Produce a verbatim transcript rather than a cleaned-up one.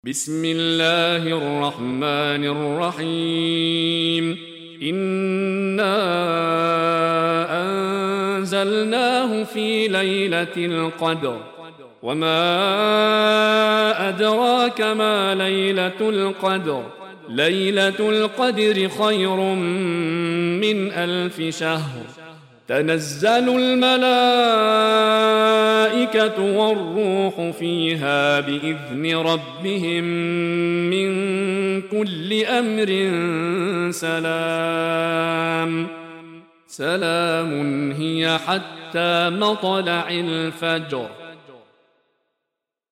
بسم الله الرحمن الرحيم إنا أنزلناه في ليلة القدر وما أدراك ما ليلة القدر ليلة القدر خير من ألف شهر تنزل الملائكة والروح فيها بإذن ربهم من كل أمر سلام سلام هي حتى مطلع الفجر.